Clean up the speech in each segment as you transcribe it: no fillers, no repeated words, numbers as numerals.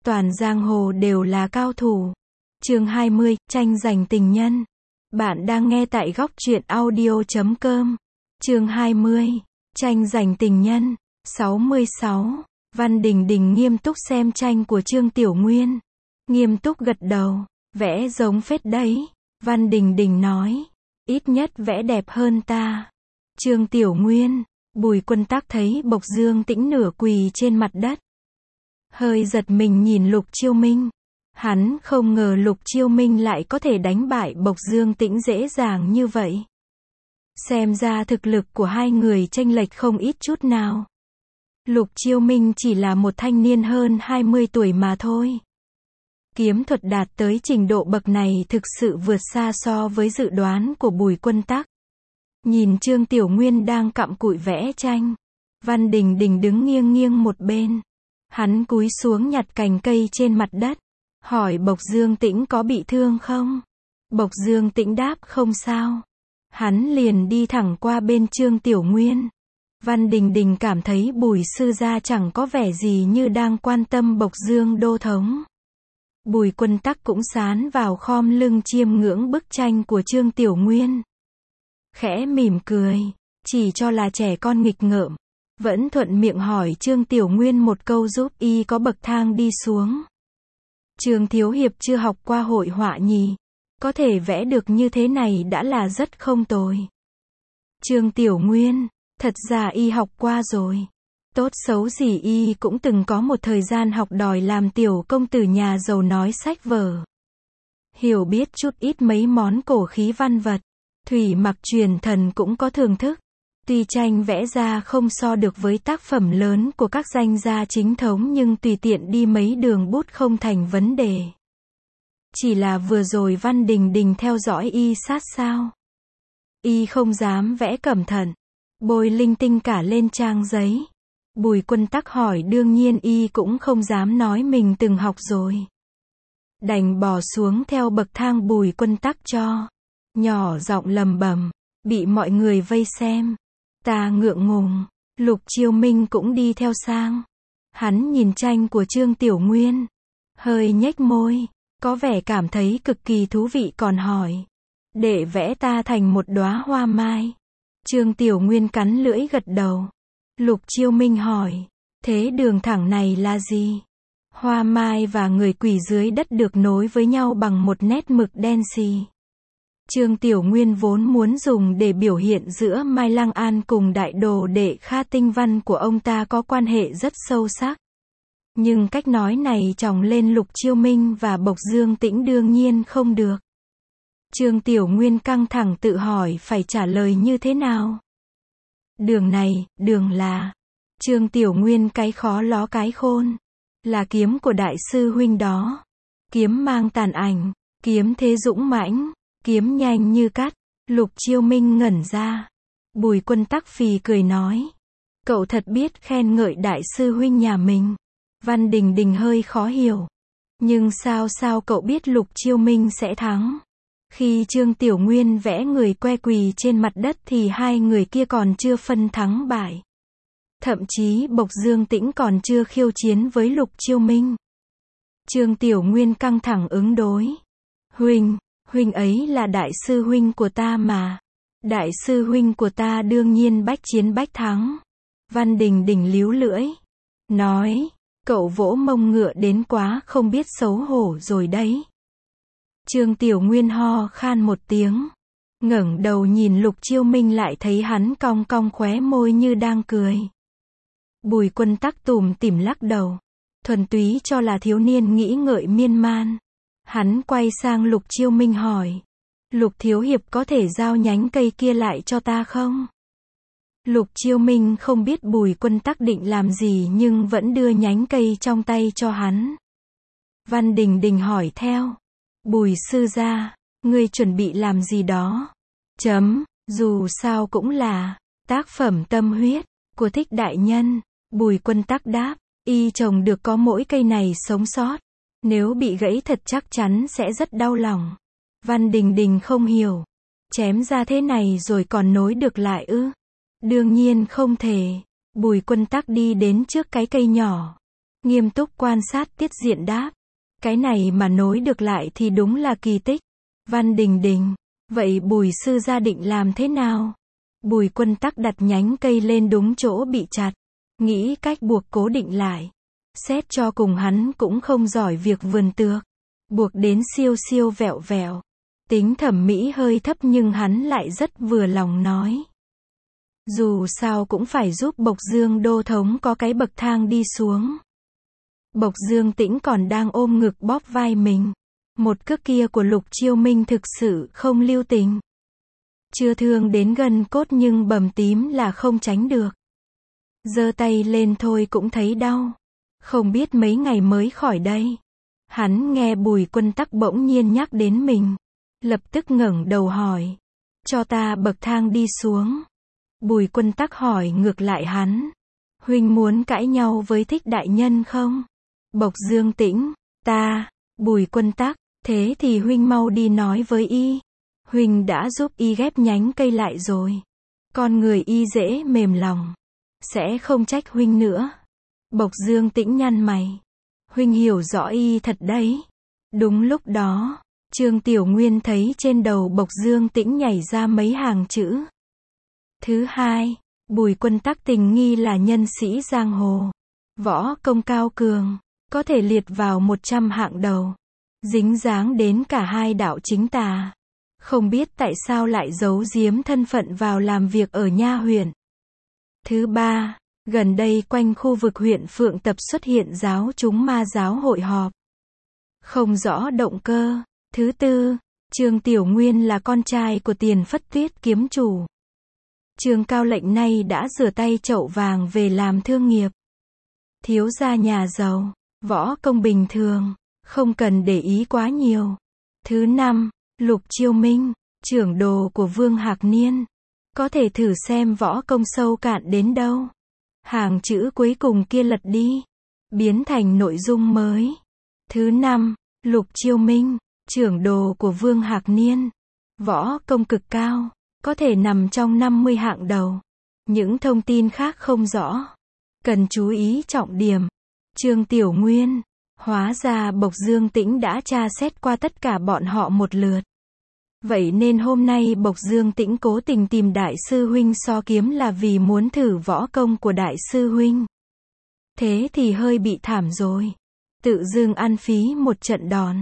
toàn giang hồ đều là cao thủ. Chương 20, tranh giành tình nhân. Bạn đang nghe tại góc truyện audio.com. Chương 20, tranh giành tình nhân. 66. Văn Đình Đình nghiêm túc xem tranh của Trương Tiểu Nguyên. Nghiêm túc gật đầu. Vẽ giống phết đấy. Văn Đình Đình nói. Ít nhất vẽ đẹp hơn ta. Trương Tiểu Nguyên. Bùi Quân Tắc thấy Bộc Dương Tĩnh nửa quỳ trên mặt đất. Hơi giật mình nhìn Lục Chiêu Minh. Hắn không ngờ Lục Chiêu Minh lại có thể đánh bại Bộc Dương Tĩnh dễ dàng như vậy. Xem ra thực lực của hai người chênh lệch không ít chút nào. Lục Chiêu Minh chỉ là một thanh niên hơn 20 tuổi mà thôi. Kiếm thuật đạt tới trình độ bậc này thực sự vượt xa so với dự đoán của Bùi Quân Tắc. Nhìn Trương Tiểu Nguyên đang cặm cụi vẽ tranh. Văn Đình Đình đứng nghiêng nghiêng một bên. Hắn cúi xuống nhặt cành cây trên mặt đất. Hỏi Bộc Dương Tĩnh có bị thương không? Bộc Dương Tĩnh đáp không sao. Hắn liền đi thẳng qua bên Trương Tiểu Nguyên. Văn Đình Đình cảm thấy Bùi sư gia chẳng có vẻ gì như đang quan tâm Bộc Dương đô thống. Bùi Quân Tắc cũng sán vào khom lưng chiêm ngưỡng bức tranh của Trương Tiểu Nguyên. Khẽ mỉm cười, chỉ cho là trẻ con nghịch ngợm. Vẫn thuận miệng hỏi Trương Tiểu Nguyên một câu giúp y có bậc thang đi xuống. Trương Thiếu Hiệp chưa học qua hội họa nhỉ? Có thể vẽ được như thế này đã là rất không tồi. Trương Tiểu Nguyên, thật ra y học qua rồi. Tốt xấu gì y cũng từng có một thời gian học đòi làm tiểu công tử nhà giàu nói sách vở. Hiểu biết chút ít mấy món cổ khí văn vật. Thủy mặc truyền thần cũng có thưởng thức. Tuy tranh vẽ ra không so được với tác phẩm lớn của các danh gia chính thống nhưng tùy tiện đi mấy đường bút không thành vấn đề. Chỉ là vừa rồi Văn Đình Đình theo dõi y sát sao. Y không dám vẽ cẩn thận. Bôi linh tinh cả lên trang giấy. Bùi Quân Tắc hỏi đương nhiên y cũng không dám nói mình từng học rồi. Đành bỏ xuống theo bậc thang Bùi Quân Tắc cho. Nhỏ giọng lầm bầm. Bị mọi người vây xem. Ta ngượng ngùng. Lục Chiêu Minh cũng đi theo sang. Hắn nhìn tranh của Trương Tiểu Nguyên. Hơi nhếch môi. Có vẻ cảm thấy cực kỳ thú vị còn hỏi. Để vẽ ta thành một đóa hoa mai. Trương Tiểu Nguyên cắn lưỡi gật đầu. Lục Chiêu Minh hỏi. Thế đường thẳng này là gì? Hoa mai và người quỷ dưới đất được nối với nhau bằng một nét mực đen xì. Trương Tiểu Nguyên vốn muốn dùng để biểu hiện giữa Mai Lăng An cùng đại đồ đệ Kha Tinh Văn của ông ta có quan hệ rất sâu sắc. Nhưng cách nói này chồng lên Lục Chiêu Minh và Bộc Dương Tĩnh đương nhiên không được. Trương Tiểu Nguyên căng thẳng tự hỏi phải trả lời như thế nào. Đường này, đường là. Trương Tiểu Nguyên cái khó ló cái khôn. Là kiếm của đại sư huynh đó. Kiếm mang tàn ảnh. Kiếm thế dũng mãnh. Kiếm nhanh như cắt. Lục Chiêu Minh ngẩn ra. Bùi Quân Tắc phì cười nói. Cậu thật biết khen ngợi đại sư huynh nhà mình. Văn Đình Đình hơi khó hiểu. Nhưng sao cậu biết Lục Chiêu Minh sẽ thắng? Khi Trương Tiểu Nguyên vẽ người que quỳ trên mặt đất thì hai người kia còn chưa phân thắng bại. Thậm chí Bộc Dương Tĩnh còn chưa khiêu chiến với Lục Chiêu Minh. Trương Tiểu Nguyên căng thẳng ứng đối. Huynh ấy là đại sư huynh của ta mà. Đại sư huynh của ta đương nhiên bách chiến bách thắng. Văn Đình Đình líu lưỡi. Nói, cậu vỗ mông ngựa đến quá không biết xấu hổ rồi đấy. Trương Tiểu Nguyên ho khan một tiếng. Ngẩng đầu nhìn Lục Chiêu Minh lại thấy hắn cong cong khóe môi như đang cười. Bùi Quân Tắc tủm tỉm lắc đầu. Thuần túy cho là thiếu niên nghĩ ngợi miên man. Hắn quay sang Lục Chiêu Minh hỏi. Lục Thiếu Hiệp có thể giao nhánh cây kia lại cho ta không? Lục Chiêu Minh không biết Bùi Quân Tắc định làm gì nhưng vẫn đưa nhánh cây trong tay cho hắn. Văn Đình Đình hỏi theo. Bùi sư gia, ngươi chuẩn bị làm gì đó? Dù sao cũng là tác phẩm tâm huyết của Thích đại nhân. Bùi Quân Tắc đáp. Y trồng được có mỗi cây này sống sót. Nếu bị gãy thật chắc chắn sẽ rất đau lòng. Văn Đình Đình không hiểu. Chém ra thế này rồi còn nối được lại ư? Đương nhiên không thể. Bùi Quân Tắc đi đến trước cái cây nhỏ. Nghiêm túc quan sát Tiết Diện đáp. Cái này mà nối được lại thì đúng là kỳ tích. Văn Đình Đình. Vậy Bùi sư gia định làm thế nào? Bùi Quân Tắc đặt nhánh cây lên đúng chỗ bị chặt. Nghĩ cách buộc cố định lại. Xét cho cùng hắn cũng không giỏi việc vườn tược. Buộc đến siêu siêu vẹo vẹo. Tính thẩm mỹ hơi thấp nhưng hắn lại rất vừa lòng nói. Dù sao cũng phải giúp Bộc Dương đô thống có cái bậc thang đi xuống. Bộc Dương Tĩnh còn đang ôm ngực bóp vai mình. Một cước kia của Lục Chiêu Minh thực sự không lưu tình. Chưa thương đến gân cốt nhưng bầm tím là không tránh được. Giơ tay lên thôi cũng thấy đau. Không biết mấy ngày mới khỏi đây. Hắn nghe Bùi Quân Tắc bỗng nhiên nhắc đến mình. Lập tức ngẩng đầu hỏi. Cho ta bậc thang đi xuống. Bùi Quân Tắc hỏi ngược lại hắn. Huynh muốn cãi nhau với Thích đại nhân không? Bộc Dương Tĩnh. Ta. Bùi Quân Tắc. Thế thì huynh mau đi nói với y. Huynh đã giúp y ghép nhánh cây lại rồi. Con người y dễ mềm lòng. Sẽ không trách huynh nữa. Bộc Dương Tĩnh nhăn mày. Huynh hiểu rõ y thật đấy. Đúng lúc đó, Trương Tiểu Nguyên thấy trên đầu Bộc Dương Tĩnh nhảy ra mấy hàng chữ. Thứ hai, Bùi Quân Tắc tình nghi là nhân sĩ giang hồ. Võ công cao cường, có thể liệt vào 100 hạng đầu. Dính dáng đến cả hai đạo chính tà. Không biết tại sao lại giấu giếm thân phận vào làm việc ở nha huyện. Thứ ba, gần đây quanh khu vực huyện Phượng Tập xuất hiện giáo chúng ma giáo hội họp. Không rõ động cơ. Thứ tư, Trương Tiểu Nguyên là con trai của Tiền Phất Tuyết kiếm chủ. Trương Cao Lệnh nay đã rửa tay chậu vàng về làm thương nghiệp. Thiếu gia nhà giàu, võ công bình thường, không cần để ý quá nhiều. Thứ năm, Lục Chiêu Minh, trưởng đồ của Vương Hạc Niên. Có thể thử xem võ công sâu cạn đến đâu. Hàng chữ cuối cùng kia lật đi. Biến thành nội dung mới. Thứ năm, Lục Chiêu Minh, trưởng đồ của Vương Hạc Niên. Võ công cực cao. Có thể nằm trong 50 hạng đầu. Những thông tin khác không rõ. Cần chú ý trọng điểm. Trương Tiểu Nguyên. Hóa ra Bộc Dương Tĩnh đã tra xét qua tất cả bọn họ một lượt. Vậy nên hôm nay Bộc Dương Tĩnh cố tình tìm Đại sư huynh so kiếm là vì muốn thử võ công của Đại sư huynh. Thế thì hơi bị thảm rồi. Tự dưng ăn phí một trận đòn.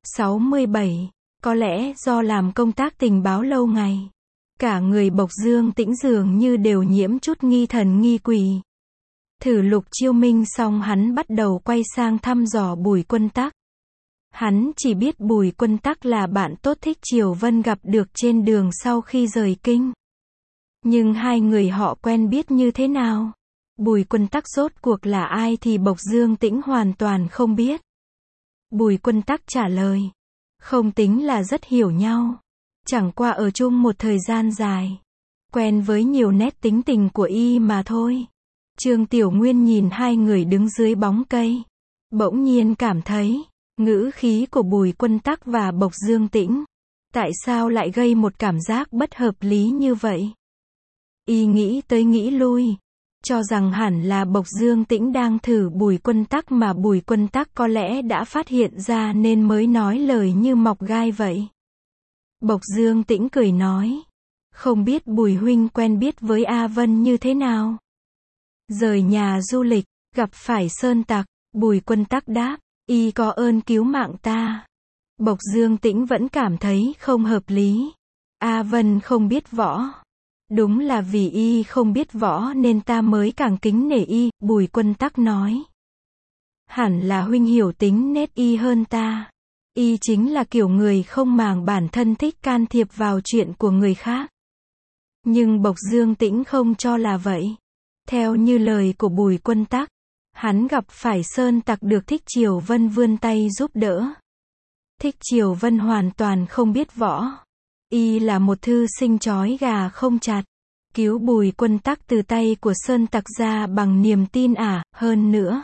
67. Có lẽ do làm công tác tình báo lâu ngày. Cả người Bộc Dương Tĩnh dường như đều nhiễm chút nghi thần nghi quỷ. Thử Lục Chiêu Minh xong hắn bắt đầu quay sang thăm dò Bùi Quân Tắc. Hắn chỉ biết Bùi Quân Tắc là bạn tốt Thích Triều Vân gặp được trên đường sau khi rời kinh. Nhưng hai người họ quen biết như thế nào? Bùi Quân Tắc rốt cuộc là ai thì Bộc Dương Tĩnh hoàn toàn không biết. Bùi Quân Tắc trả lời. Không tính là rất hiểu nhau. Chẳng qua ở chung một thời gian dài. Quen với nhiều nét tính tình của y mà thôi. Trương Tiểu Nguyên nhìn hai người đứng dưới bóng cây. Bỗng nhiên cảm thấy, ngữ khí của Bùi Quân Tắc và Bộc Dương Tĩnh. Tại sao lại gây một cảm giác bất hợp lý như vậy? Y nghĩ tới nghĩ lui. Cho rằng hẳn là Bộc Dương Tĩnh đang thử Bùi Quân Tắc mà Bùi Quân Tắc có lẽ đã phát hiện ra nên mới nói lời như mọc gai vậy. Bộc Dương Tĩnh cười nói. Không biết Bùi huynh quen biết với A Vân như thế nào? Rời nhà du lịch, gặp phải sơn tặc, Bùi Quân Tắc đáp. Y có ơn cứu mạng ta. Bộc Dương Tĩnh vẫn cảm thấy không hợp lý. A Vân không biết võ. Đúng là vì y không biết võ nên ta mới càng kính nể y, Bùi Quân Tắc nói. Hẳn là huynh hiểu tính nết y hơn ta. Y chính là kiểu người không màng bản thân thích can thiệp vào chuyện của người khác. Nhưng Bộc Dương Tĩnh không cho là vậy. Theo như lời của Bùi Quân Tắc, hắn gặp phải sơn tặc được Thích Triều Vân vươn tay giúp đỡ. Thích Triều Vân hoàn toàn không biết võ. Y là một thư sinh trói gà không chặt. Cứu Bùi Quân Tắc từ tay của sơn tặc ra bằng niềm tin hơn nữa.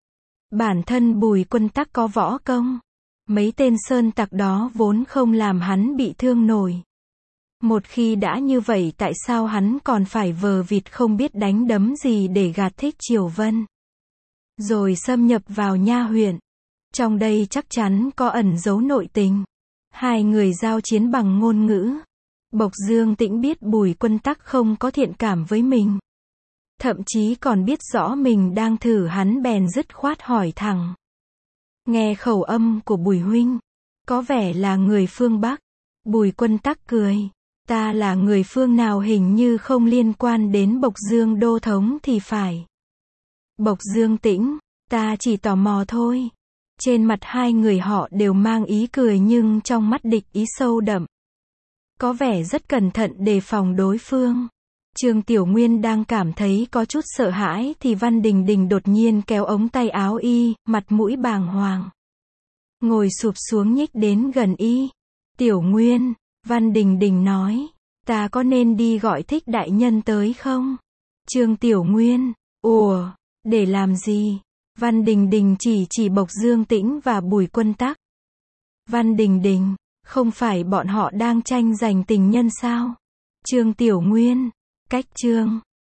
Bản thân Bùi Quân Tắc có võ công. Mấy tên sơn tặc đó vốn không làm hắn bị thương nổi. Một khi đã như vậy tại sao hắn còn phải vờ vịt không biết đánh đấm gì để gạt Thích Triều Vân? rồi xâm nhập vào nha huyện. Trong đây chắc chắn có ẩn giấu nội tình. Hai người giao chiến bằng ngôn ngữ. Bộc Dương Tĩnh biết Bùi Quân Tắc không có thiện cảm với mình. Thậm chí còn biết rõ mình đang thử hắn bèn dứt khoát hỏi thẳng. Nghe khẩu âm của Bùi huynh, có vẻ là người phương Bắc. Bùi Quân Tắc cười. Ta là người phương nào hình như không liên quan đến Bộc Dương đô thống thì phải. Bộc Dương Tĩnh, ta chỉ tò mò thôi. Trên mặt hai người họ đều mang ý cười nhưng trong mắt địch ý sâu đậm. Có vẻ rất cẩn thận đề phòng đối phương. Trương Tiểu Nguyên đang cảm thấy có chút sợ hãi thì Văn Đình Đình đột nhiên kéo ống tay áo y, mặt mũi bàng hoàng. Ngồi sụp xuống nhích đến gần y. Tiểu Nguyên, Văn Đình Đình nói, ta có nên đi gọi Thích đại nhân tới không? Trương Tiểu Nguyên, ủa, để làm gì? Văn Đình Đình chỉ Bộc Dương Tĩnh và Bùi Quân Tắc. Văn Đình Đình, không phải bọn họ đang tranh giành tình nhân sao? Trương Tiểu Nguyên, cách Trương